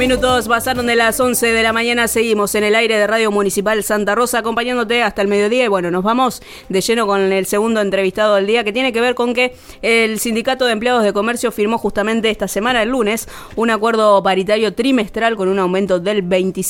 minutos pasaron de las 11 de la mañana, seguimos en el aire de Radio Municipal Santa Rosa acompañándote hasta el mediodía y bueno, nos vamos de lleno con el segundo entrevistado del día que tiene que ver con que el Sindicato de Empleados de Comercio firmó justamente esta semana, el lunes, un acuerdo paritario trimestral con un aumento del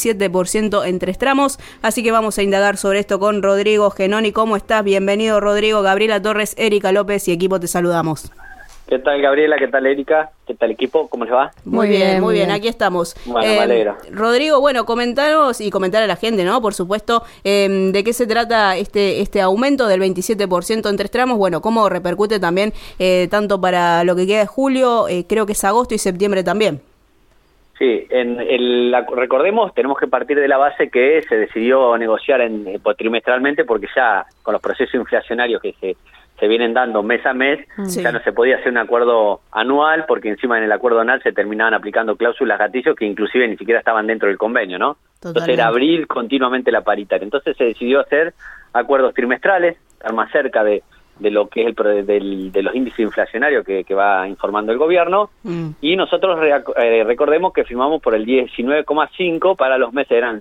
27% en 3 tramos, así que vamos a indagar sobre esto con Rodrigo Genoni. ¿Cómo estás? Bienvenido, Rodrigo. Gabriela Torres, Erika López y equipo, te saludamos. ¿Qué tal, Gabriela? ¿Qué tal, Erika? ¿Qué tal, equipo? ¿Cómo les va? Muy bien, aquí estamos. Bueno, me alegro. Rodrigo, bueno, comentaros y comentar a la gente, ¿no? Por supuesto, de qué se trata este aumento del 27% en 3 tramos, bueno, cómo repercute también tanto para lo que queda de julio, creo que es agosto y septiembre también. Sí, recordemos, tenemos que partir de la base que se decidió negociar trimestralmente porque ya con los procesos inflacionarios que se vienen dando mes a mes, ya no se podía hacer un acuerdo anual, porque encima en el acuerdo anual se terminaban aplicando cláusulas gatillos que inclusive ni siquiera estaban dentro del convenio, ¿no? Totalmente. Entonces era abrir continuamente la paritaria. Entonces se decidió hacer acuerdos trimestrales, estar más cerca de lo que es de los índices inflacionarios que va informando el gobierno, y nosotros recordemos que firmamos por el 19,5 para los meses, eran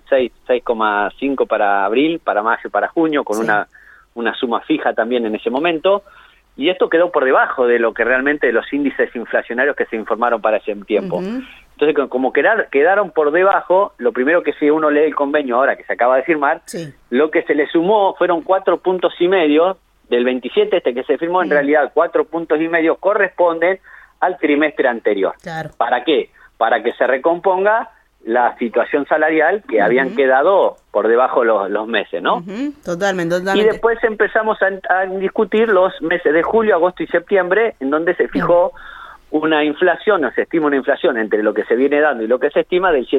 6,5 para abril, para mayo y para junio, con una suma fija también en ese momento, y esto quedó por debajo de lo que realmente de los índices inflacionarios que se informaron para ese tiempo. Entonces, como quedaron por debajo, lo primero que si uno lee el convenio ahora que se acaba de firmar, lo que se le sumó fueron 4,5 puntos del 27 que se firmó, en realidad 4,5 puntos corresponden al trimestre anterior. Claro. ¿Para qué? Para que se recomponga la situación salarial que habían quedado por debajo los meses, ¿no? Totalmente. Y después empezamos a discutir los meses de julio, agosto y septiembre, en donde se fijó una inflación, o se estima una inflación entre lo que se viene dando y lo que se estima del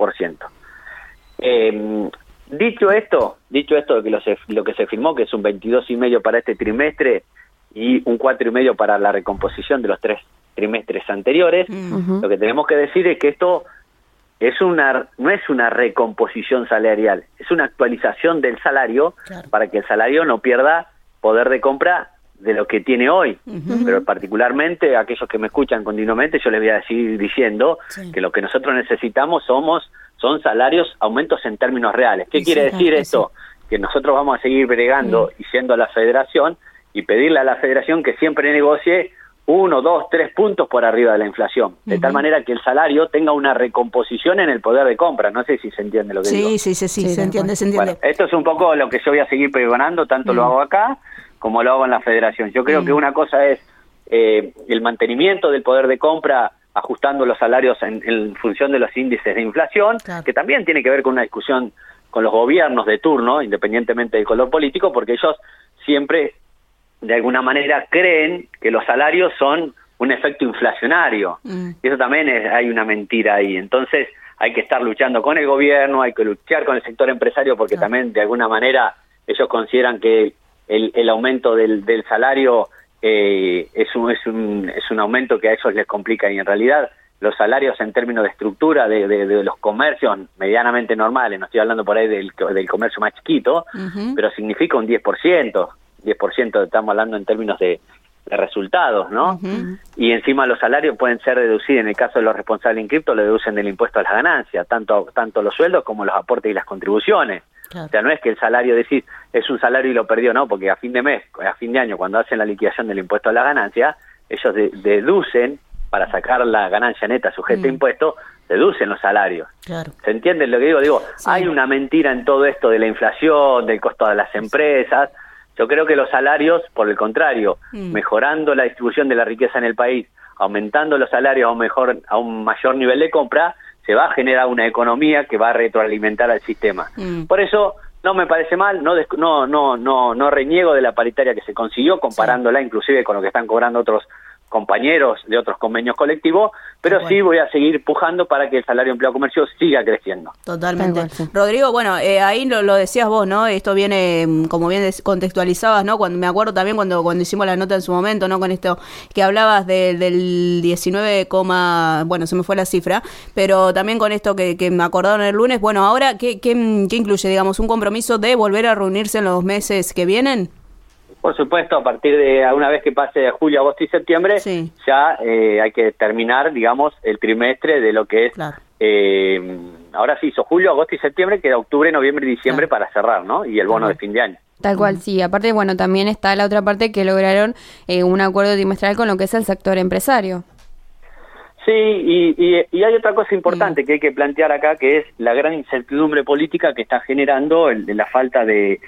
7,5%. Dicho esto de que lo que se firmó, que es un 22,5% para este trimestre y un 4,5% para la recomposición de los 3 trimestres anteriores, lo que tenemos que decir es que esto no es una recomposición salarial, es una actualización del salario para que el salario no pierda poder de compra de lo que tiene hoy. Pero particularmente aquellos que me escuchan continuamente, yo les voy a seguir diciendo que lo que nosotros necesitamos son salarios, aumentos en términos reales. ¿Qué quiere decir esto? Que nosotros vamos a seguir bregando y yendo a la federación y pedirle a la federación que siempre negocie 1, 2, 3 puntos por arriba de la inflación, de tal manera que el salario tenga una recomposición en el poder de compra. No sé si se entiende lo que digo. Sí, se entiende. Bueno, esto es un poco lo que yo voy a seguir pregonando, tanto lo hago acá como lo hago en la federación. Yo creo que una cosa es el mantenimiento del poder de compra, ajustando los salarios en función de los índices de inflación, que también tiene que ver con una discusión con los gobiernos de turno, independientemente del color político, porque ellos siempre de alguna manera creen que los salarios son un efecto inflacionario. Y eso también hay una mentira ahí. Entonces hay que estar luchando con el gobierno, hay que luchar con el sector empresario, porque también de alguna manera ellos consideran que el aumento del salario es un aumento que a ellos les complica, y en realidad los salarios en términos de estructura de los comercios medianamente normales, no estoy hablando por ahí del comercio más chiquito, pero significa un 10%, estamos hablando en términos de resultados, ¿no? Y encima los salarios pueden ser deducidos, en el caso de los responsables en cripto, lo deducen del impuesto a las ganancias, tanto los sueldos como los aportes y las contribuciones. O sea, no es que el salario, decir, es un salario y lo perdió, no, porque a fin de mes, a fin de año, cuando hacen la liquidación del impuesto a la ganancia, ellos deducen, para sacar la ganancia neta sujeta a impuesto, deducen los salarios. ¿Se entiende lo que digo? Digo, hay una mentira en todo esto de la inflación, del costo de las empresas. Yo creo que los salarios, por el contrario, mejorando la distribución de la riqueza en el país, aumentando los salarios a un mayor nivel de compra, se va a generar una economía que va a retroalimentar al sistema. Por eso no me parece mal, no reniego de la paritaria que se consiguió, comparándola inclusive con lo que están cobrando otros compañeros de otros convenios colectivos, pero sí voy a seguir pujando para que el salario de empleo comercio siga creciendo. Totalmente. Rodrigo, bueno, ahí lo decías vos, ¿no? Esto viene, como bien contextualizabas, ¿no? Me acuerdo también cuando hicimos la nota en su momento, ¿no? Con esto que hablabas del 19, bueno, se me fue la cifra, pero también con esto que me acordaron el lunes. Bueno, ahora, ¿qué incluye, digamos, un compromiso de volver a reunirse en los meses que vienen? Por supuesto, a partir de una vez que pase julio, agosto y septiembre, ya hay que terminar, digamos, el trimestre de lo que es ahora se hizo julio, agosto y septiembre, queda octubre, noviembre y diciembre para cerrar, ¿no? Y el bono de fin de año. Tal cual, sí. Aparte, bueno, también está la otra parte que lograron un acuerdo trimestral con lo que es el sector empresario. Sí, y hay otra cosa importante que hay que plantear acá, que es la gran incertidumbre política que está generando la falta de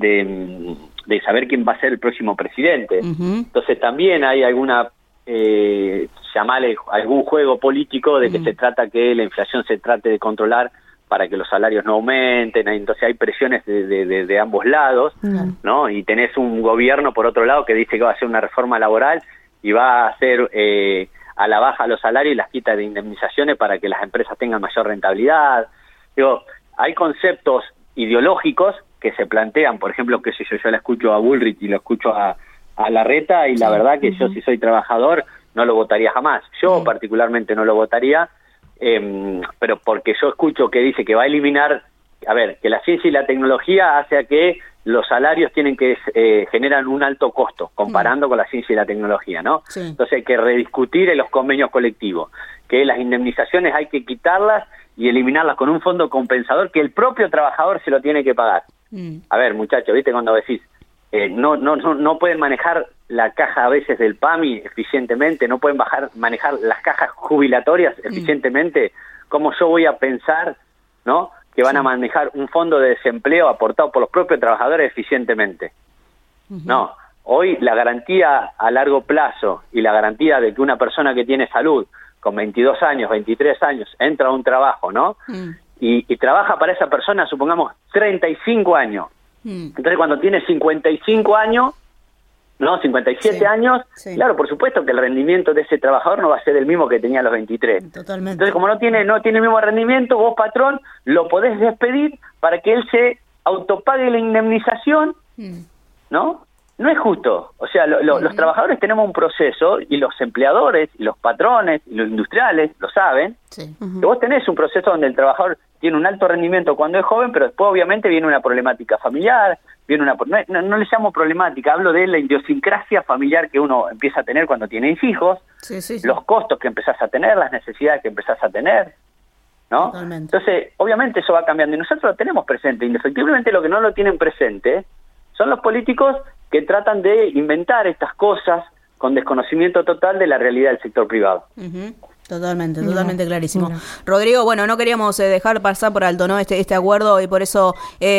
saber quién va a ser el próximo presidente. Entonces también hay alguna, llamarle algún juego político de que se trata que la inflación se trate de controlar para que los salarios no aumenten, entonces hay presiones de ambos lados, ¿no? Y tenés un gobierno, por otro lado, que dice que va a hacer una reforma laboral y va a hacer a la baja los salarios y las quitas de indemnizaciones para que las empresas tengan mayor rentabilidad. Digo, hay conceptos ideológicos que se plantean, por ejemplo, que si yo la escucho a Bullrich y lo escucho a Larreta, y la verdad que yo, si soy trabajador, no lo votaría jamás. Yo particularmente no lo votaría, pero porque yo escucho que dice que va a eliminar, que la ciencia y la tecnología hace a que los salarios generan un alto costo, comparando con la ciencia y la tecnología, ¿no? Sí. Entonces hay que rediscutir en los convenios colectivos, que las indemnizaciones hay que quitarlas y eliminarlas con un fondo compensador que el propio trabajador se lo tiene que pagar. Muchachos, ¿viste? Cuando decís, no pueden manejar la caja a veces del PAMI eficientemente, no pueden manejar las cajas jubilatorias eficientemente, ¿cómo yo voy a pensar, ¿no?, que van a manejar un fondo de desempleo aportado por los propios trabajadores eficientemente? No, hoy la garantía a largo plazo y la garantía de que una persona que tiene salud con 22 años, 23 años, entra a un trabajo, ¿no? Y trabaja para esa persona, supongamos, 35 años. Entonces, cuando tiene 55 años, ¿no? 57 años, claro, por supuesto que el rendimiento de ese trabajador no va a ser el mismo que tenía a los 23. Totalmente. Entonces, como no tiene el mismo rendimiento, vos, patrón, lo podés despedir para que él se autopague la indemnización, ¿no? No es justo. O sea, los trabajadores tenemos un proceso, y los empleadores, y los patrones, y los industriales lo saben, que vos tenés un proceso donde el trabajador tiene un alto rendimiento cuando es joven, pero después obviamente viene una problemática familiar, no le llamo problemática, hablo de la idiosincrasia familiar que uno empieza a tener cuando tiene hijos, los costos que empezás a tener, las necesidades que empezás a tener, ¿no? Totalmente. Entonces, obviamente eso va cambiando, y nosotros lo tenemos presente. Indefectiblemente lo que no lo tienen presente son los políticos que tratan de inventar estas cosas con desconocimiento total de la realidad del sector privado. Totalmente clarísimo. Rodrigo, no queríamos dejar pasar por alto, ¿no?, este acuerdo, y por eso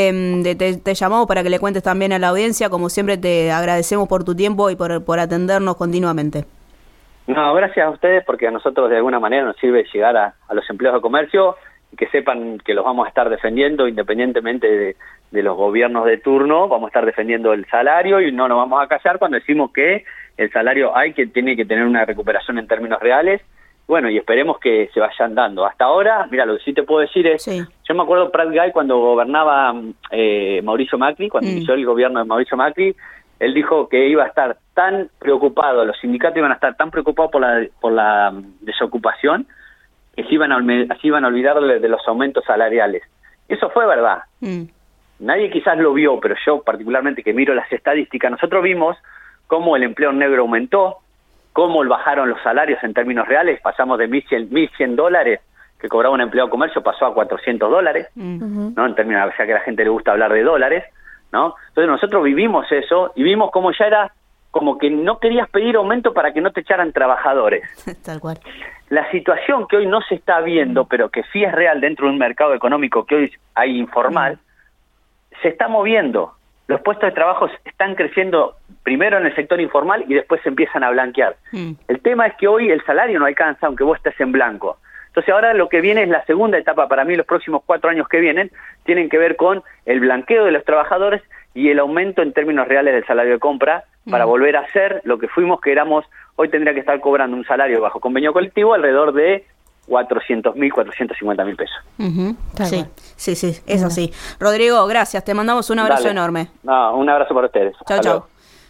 te llamamos para que le cuentes también a la audiencia. Como siempre, te agradecemos por tu tiempo y por atendernos continuamente. No, gracias a ustedes, porque a nosotros de alguna manera nos sirve llegar a los empleados de comercio, y que sepan que los vamos a estar defendiendo independientemente de los gobiernos de turno. Vamos a estar defendiendo el salario y no nos vamos a callar cuando decimos que el salario tiene que tener una recuperación en términos reales. Bueno, y esperemos que se vayan dando. Hasta ahora, mira, lo que sí te puedo decir es, yo me acuerdo Prat Guy cuando gobernaba Mauricio Macri, cuando inició el gobierno de Mauricio Macri, él dijo que iba a estar tan preocupado, los sindicatos iban a estar tan preocupados por la desocupación, que se iban a olvidar de los aumentos salariales. Eso fue verdad. Nadie quizás lo vio, pero yo particularmente, que miro las estadísticas, nosotros vimos cómo el empleo negro aumentó, cómo bajaron los salarios en términos reales, pasamos de $1,100 que cobraba un empleado de comercio, pasó a $400, ¿no? En términos, ya que a la gente le gusta hablar de dólares, ¿no? Entonces nosotros vivimos eso, y vimos cómo ya era como que no querías pedir aumento para que no te echaran trabajadores. Tal cual. La situación que hoy no se está viendo, pero que sí es real dentro de un mercado económico que hoy hay informal, se está moviendo. Los puestos de trabajo están creciendo primero en el sector informal y después se empiezan a blanquear. El tema es que hoy el salario no alcanza aunque vos estés en blanco. Entonces ahora lo que viene es la segunda etapa. Para mí los próximos 4 años que vienen tienen que ver con el blanqueo de los trabajadores y el aumento en términos reales del salario de compra para volver a ser lo que fuimos, que éramos. Hoy tendría que estar cobrando un salario bajo convenio colectivo alrededor de 400.000, 450.000 pesos. Sí, es así. Rodrigo, gracias, te mandamos un abrazo enorme. Un abrazo para ustedes. Chao.